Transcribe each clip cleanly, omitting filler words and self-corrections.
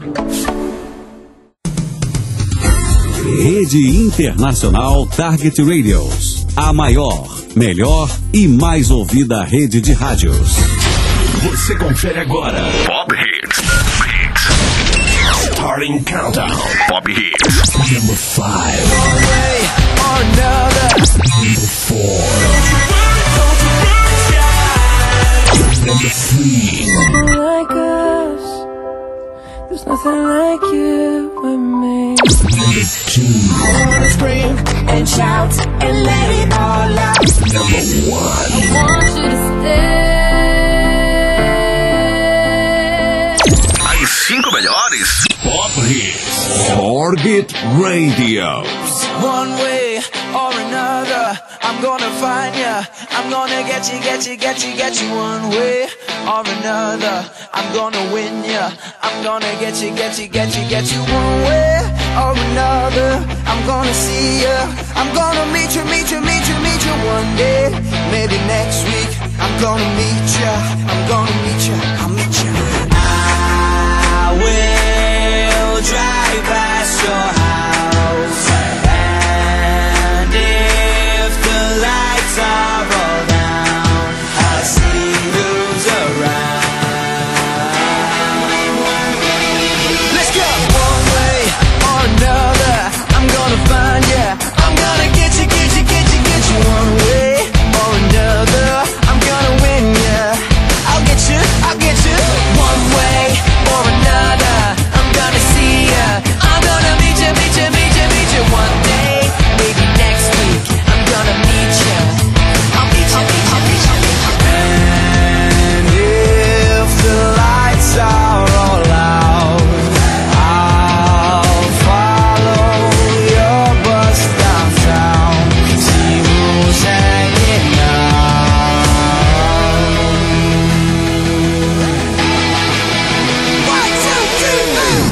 Rede Internacional Target Radios. A maior, melhor e mais ouvida rede de rádios. Você confere agora. Pop Hits. Starting Countdown. Pop Hits. Number 5. One way or another. Number 4. Number 3. Like us, there's nothing like you and me. Number 2. I wanna scream and shout and let it all out. Number 1. I want you to stay. As 5 melhores Pop Hits Target Radios. One way or another, I'm gonna find ya. I'm gonna get you one way or another. I'm gonna win ya. I'm gonna get you one way or another. I'm gonna see ya. I'm gonna meet you one day. Maybe next week. I'm gonna meet ya. I'll meet ya. I will drive past your house, and if the lights are all down, I'll see who's around. Let's go! One way or another, I'm gonna find ya. I'm gonna get you one way or another. I'm gonna win ya. I'll get you one way or another. I'm gonna see ya. I'm gonna meet you one day. Maybe next week. I'm gonna meet ya. I'll meet ya. And if the lights are all out, I'll follow your bus downtown. See who's hanging out. 1, 2, 3, move.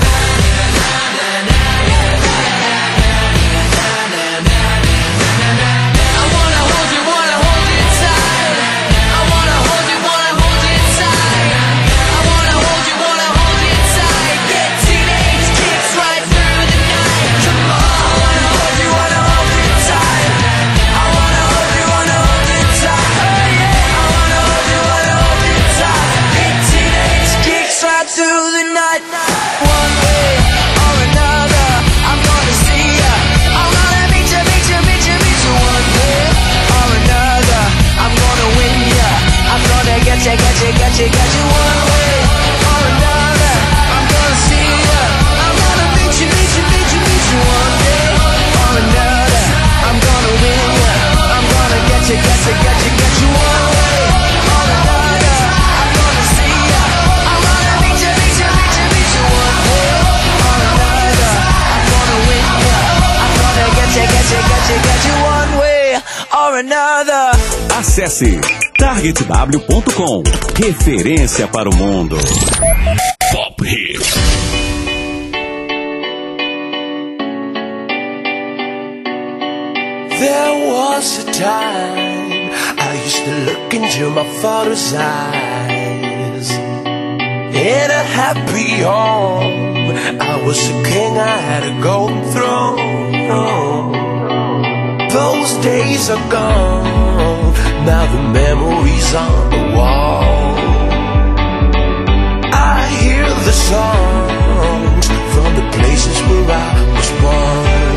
I wanna hold you tight. I wanna hold you tight. I wanna hold you tight. Get teenage kicks right through the night. Come on. I wanna hold you tight. I wanna hold you tight. I wanna hold you tight. Get teenage kicks right through the night. One way or another, I'm gonna see ya. I'm gonna meet you one way or another. I'm gonna win ya. I'm gonna get you one way or another. I'm gonna see ya. I'm gonna meet you one day or another. I'm gonna win ya. I'm gonna get you one way or another. I'm gonna see ya. I'm gonna meet you one way or another. I'm gonna win ya. I'm gonna get you one way or another. Acesse targetw.com. Referência para o mundo. Pop Hits. There was a time I used to look into my father's eyes. In a happy home, I was a king, I had a golden throne. Those days are gone, now the memories on the wall. I hear the songs from the places where I was born.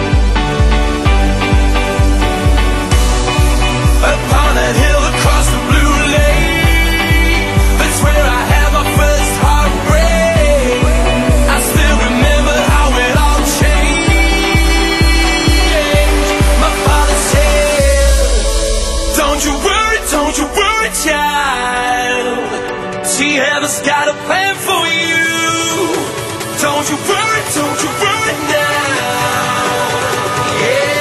Upon that hill across the blue lake, that's where I had my first heartbreak. I still remember how it all changed. My father said, don't you worry, child. See, heaven's got a plan for you. Don't you worry now. Yeah.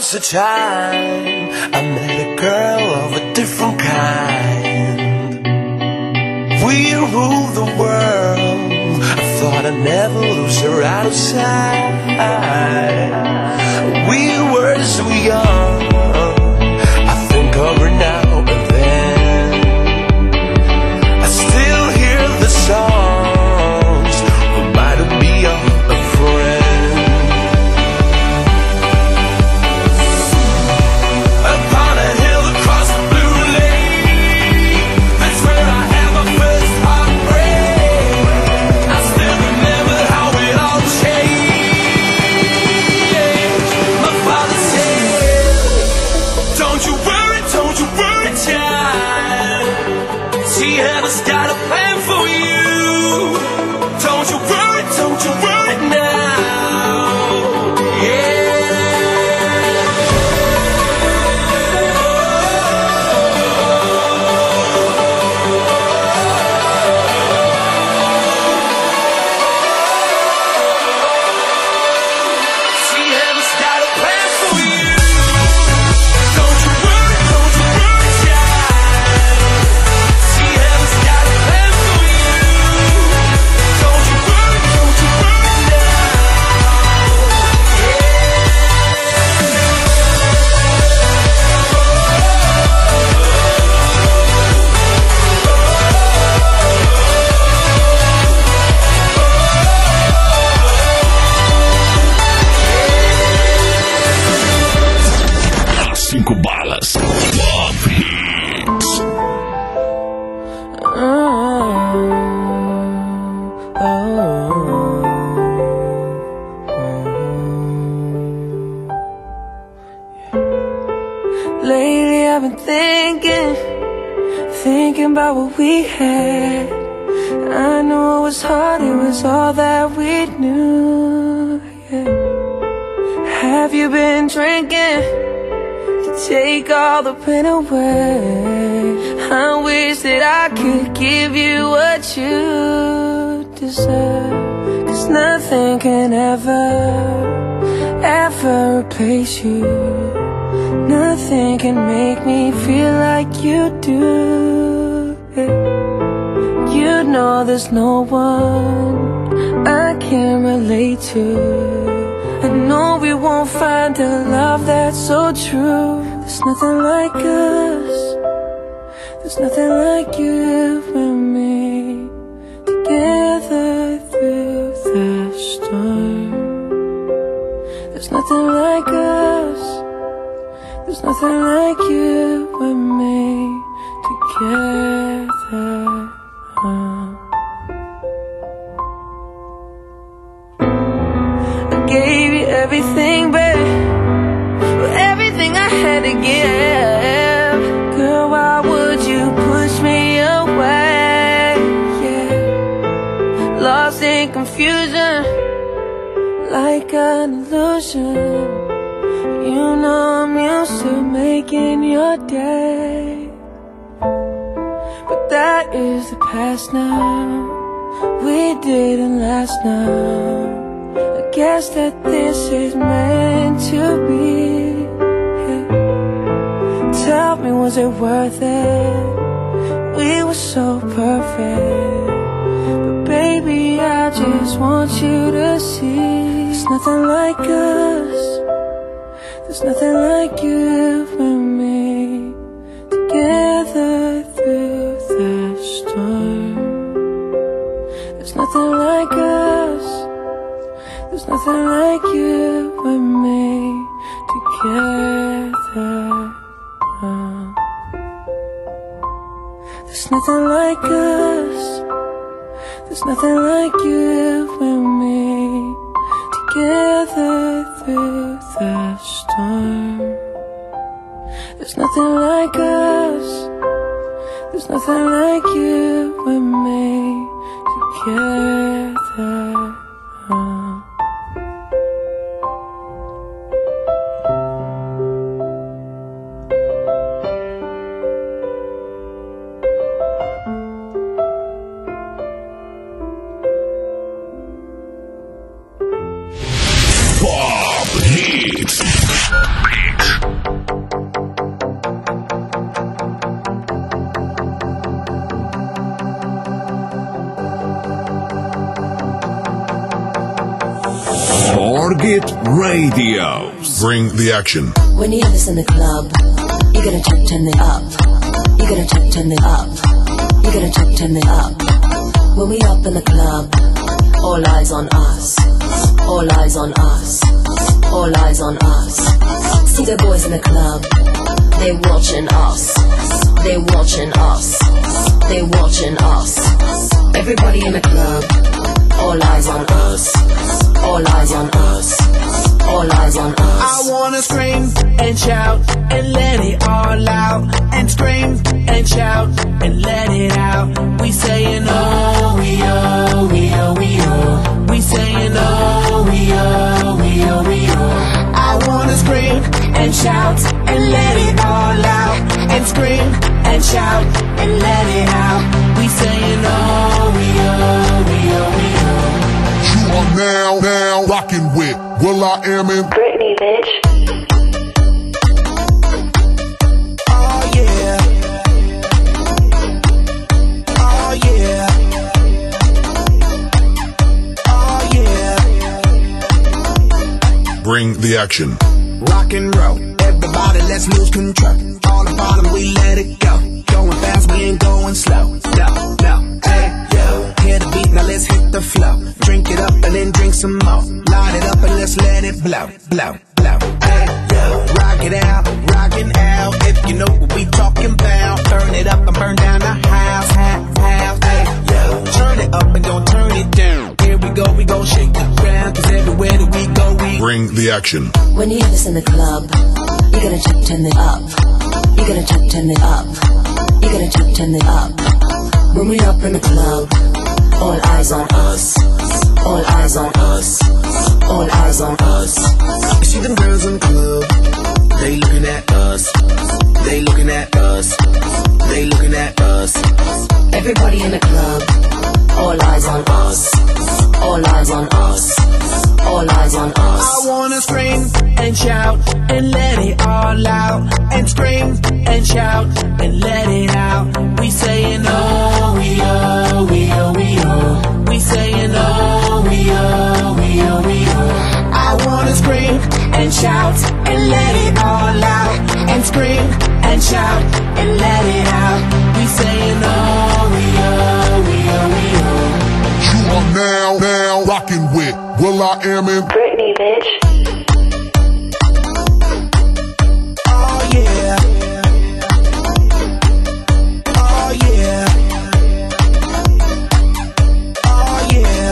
once a time I met a girl of a different kind. We ruled the world. I thought I'd never lose her out of sight. We were so young. I think of her now and then. I still hear the songs. Reminded me of a friend. Heaven's got a plan for you. Don't you worry now. See, heaven's got a plan for you. Don't you worry, child. See, heaven's got a plan for you. Don't you worry now. Cinco balas. Pop Hits. Lately I've been thinking about what we had. I know it was hard, it was all that we knew, yeah. Have you been drinking to take all the pain away? I wish that I could give you what you deserve. 'Cause nothing can ever replace you. Nothing can make me feel like you do, yeah. You know there's no one I can relate to. I know we won't find a love that's so true. There's nothing like us. There's nothing like you and me, together through the storm. There's nothing like us. There's nothing like you and me, together. I gave you everything, babe, everything I had to give. Girl, why would you push me away? Yeah, lost in confusion, like an illusion. You know I'm used to making your day, but that is the past now. We didn't last now. I guess that this is meant to be, yeah. Tell me, was it worth it? We were so perfect, but baby, I just want you to see there's nothing like us. There's nothing like you and me, together through the storm. There's nothing like us. There's nothing like you and me, together. There's nothing like us. There's nothing like you and me, together through the storm. There's nothing like us. There's nothing like you and me, together. Pop Hits. Target Radio. Bring the action. When you have this in the club, you gotta turn it up. You gotta turn it up. You gotta turn it up. When we up in the club, all eyes on us. All eyes on us. All eyes on us. See the boys in the club, they watching us. They watching us. They watching us. Everybody in the club, all eyes on us. All eyes on us. All eyes on us. I wanna scream and shout and let it all out. And scream and shout and let it out. We saying oh, we oh, we oh, we oh. We saying oh, we oh, we oh, we oh. I wanna scream and shout and let it all out. And scream and shout and let it out. We saying oh, we oh, we oh, we oh. You are now rocking with will.i.am in Britney, bitch. Oh yeah. Oh yeah. Oh yeah. Bring the action. Rock and roll, everybody let's lose control. All the bottom we let it go. Going fast, we ain't going slow. No, hey, yo. Hear the beat, now let's hit the flow. Drink it up and then drink some more. Light it up and let's let it blow. Hey, yo. Rock it out, rockin' out. If you know what we talking about. Burn it up and burn down the house. Hey, yo. Turn it up and don't turn it down. Here we go shake the ground. Cause everywhere that we go, we Bring the action. When you have this in the club, you gotta turn it up. You gotta turn it up. You gotta turn it up. When we up in the club, all eyes on us. All eyes on us. All eyes on us. You see them girls in the club, they looking at us. They looking at us. They looking at us. Everybody in the club, all eyes on us. All eyes on us. All eyes on us. I wanna scream and shout and let it all out. And scream and shout and let it out. We saying oh, we oh, we oh, we oh. We saying oh, we oh, we oh, we oh. I wanna scream and shout and let it all out. And scream and shout and let it out. We saying oh, we oh, we oh, we oh. You are now rocking with will.i.am in Britney, bitch. Oh yeah. Oh yeah. Oh yeah.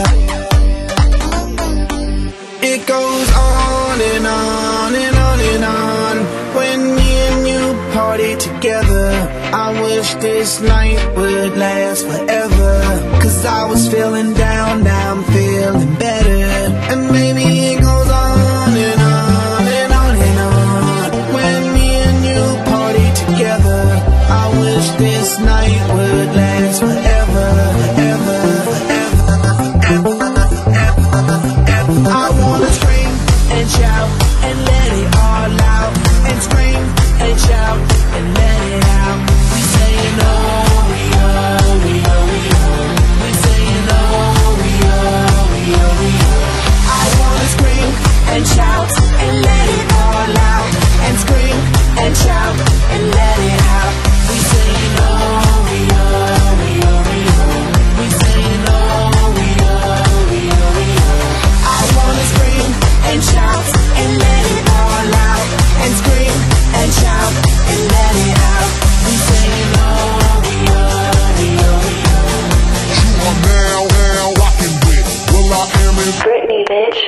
It goes on and on and on and on. When me and you party together, I wish this night would last forever. Cause I was feeling down, now I'm feeling better. And maybe it goes on and on and on and on. When me and you party together, I wish this night would last forever, ever, ever, ever, ever, ever. I wanna scream and shout and let it all out. And scream and shout and let it out. We saying oh, we oh, we oh, we oh. We saying oh, we oh, we oh, we oh. I wanna scream and shout and let it all out. And scream and shout and let it out. We saying oh, we oh, we oh, we oh. We saying oh, we oh, we oh, we oh. I wanna scream and shout and let it all out. And scream and shout and let it out. We saying oh, we oh, we oh, we oh. You are now rocking with will.i.am in Britney, bitch.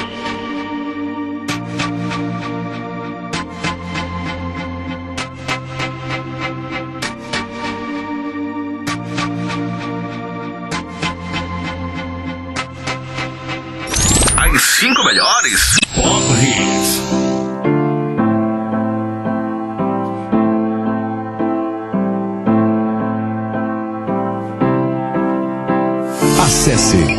As 5 melhores Pop Hits. Acesse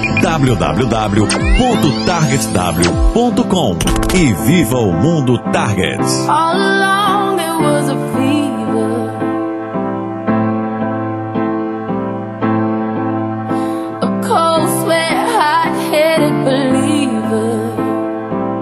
www.targetw.com e viva o mundo Target. All along there was a fever, a cold sweat, hot-headed believer.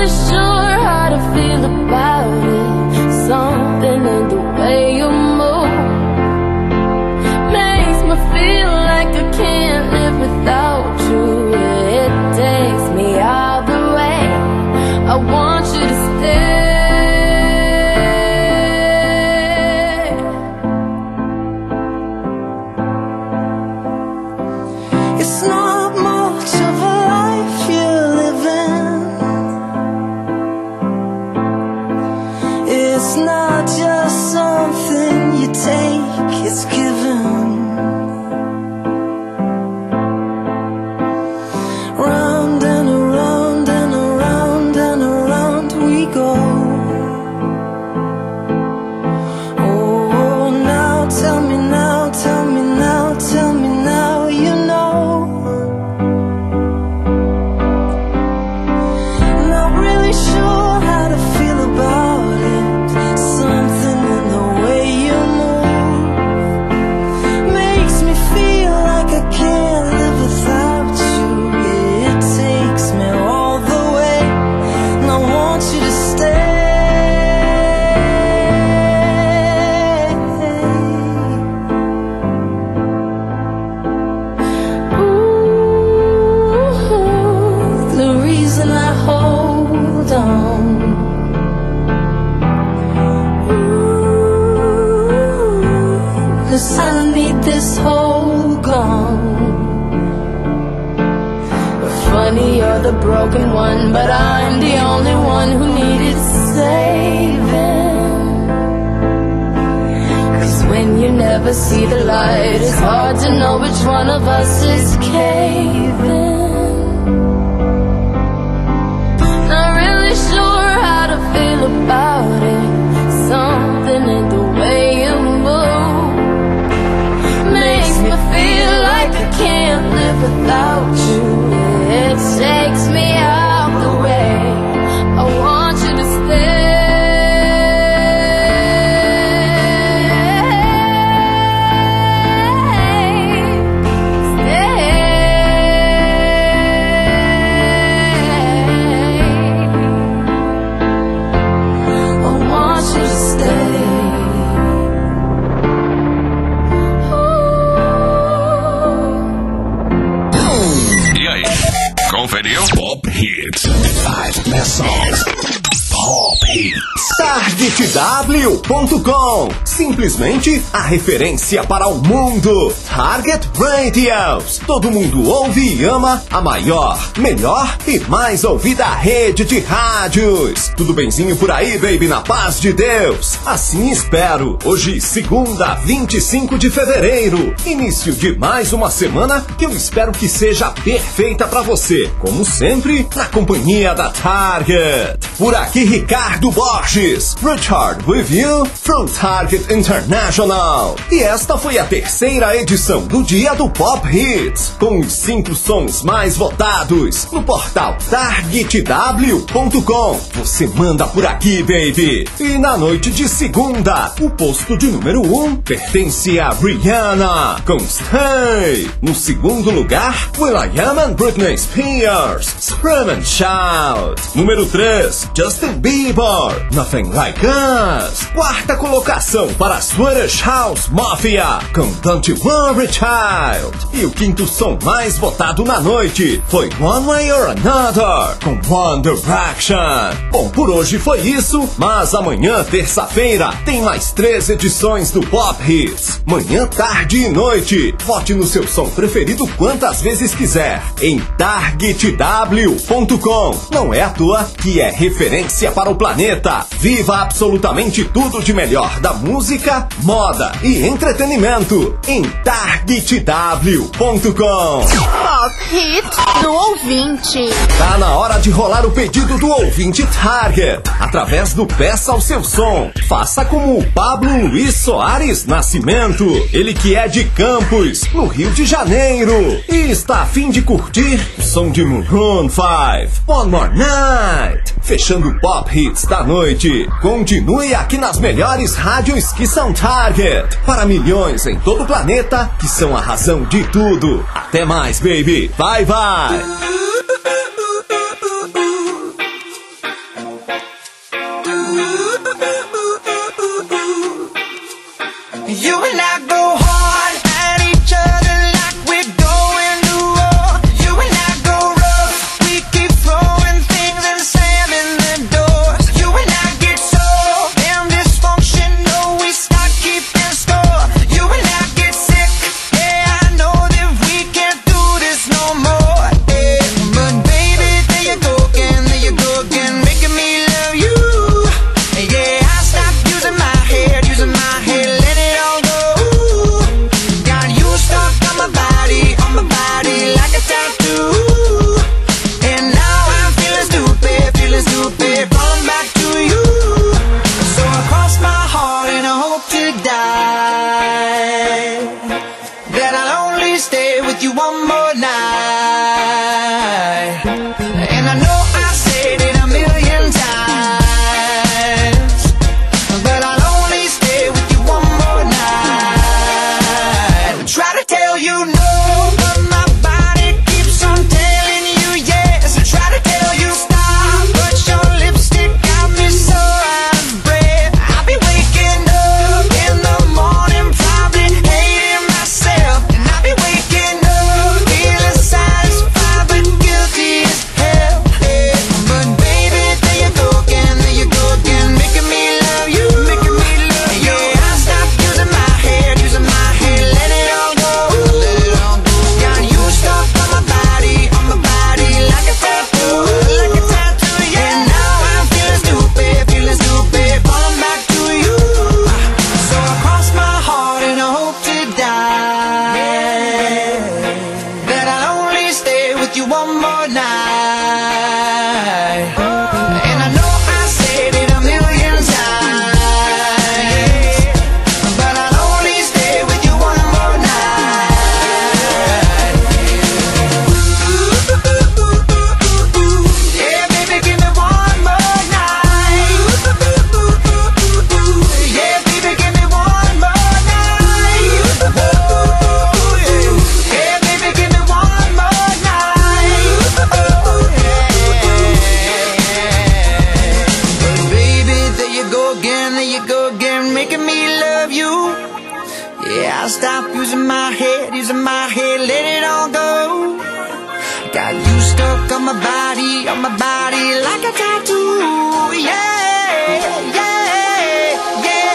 really sure how to feel about it. Something in the way you move makes me feel like I can't live without you. It takes me all the way. I want you to stay. It's not much of a life you're living. It's not just something you take, it's given. Round and around and around and around we go. Oh, now tell me now, tell me now, tell me now, you know. Not really sure how to feel about it. Something in the way you move makes me feel like I can't live without you. It takes me all the way, and I want you to stay. Ooh, the reason I hold on. Ooh, 'cause I need this whole gone. Funny, you're the broken one, but I'm the only one who needed saving. 'Cause when you never see the light, it's hard to know which one of us is caving. Not really sure how to feel about it. Something in the way you move makes me feel like I can't live without you. It takes me out the way. I want you to stay. I want you to stay. E aí, conferiu? Pop Hits. 5 best songs. Pop Hits. TargetW.com. Simplesmente a referência para o mundo. Target Radios. Todo mundo ouve e ama a maior, melhor e mais ouvida rede de rádios. Tudo benzinho por aí, baby, na paz de Deus. Assim espero. Hoje, segunda, 25 de fevereiro. Início de mais uma semana que eu espero que seja perfeita para você. Como sempre, na companhia da Target. Por aqui, Ricardo Borges. Richard with you from Target International. E esta foi a terceira edição do Dia do Pop Hits, com os 5 sons mais votados no portal TargetW.com. Você manda por aqui, baby. E na noite de segunda, o posto de número 1 pertence a Rihanna, com Stay. No segundo lugar, will.i.am and Britney Spears, Scream and Shout. Número 3, Justin Bieber, Nothing Like Us. Quarta colocação para Swedish House Mafia, com Don't You Worry Child. E o quinto som mais votado na noite foi One Way or Another, com One Direction. Bom, por hoje foi isso, mas amanhã, terça-feira, tem mais 3 edições do Pop Hits. Manhã, tarde e noite. Vote no seu som preferido quantas vezes quiser em TargetW.com. Não é à toa que é referência para o planeta. Viva absolutamente tudo de melhor da música, moda e entretenimento em TargetW.com. Pop Hits do ouvinte. Tá na hora de rolar o pedido do ouvinte Target através do Peça ao Seu Som. Faça como o Pablo Luiz Soares Nascimento, ele que é de Campos, no Rio de Janeiro, e está a fim de curtir o som de Maroon 5, One More Night. Fechando o Pop Hits da noite. Continue aqui nas melhores rádios que são Target, para milhões em todo o planeta que são a razão de tudo. Até mais, baby. Bye, bye. a tattoo. Yeah, yeah, yeah,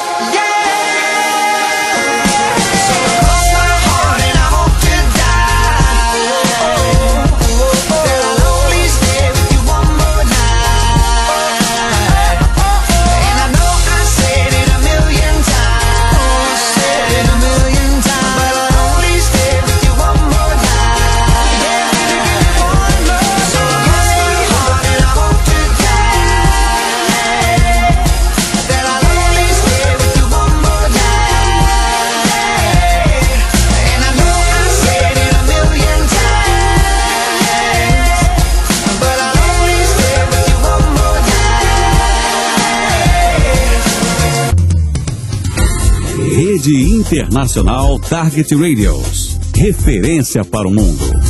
yeah. So cross my heart and I hope to die that I'll only stay with you one more night. And I know I said it a million times, but I'll only stay with you one more night. Yeah, one more. So cross my heart and I hope to die that I'll only stay with you one more night. And I know I said it a million times, but I'll only stay with you one more night. Rede Internacional Target Radios. Referência para o mundo.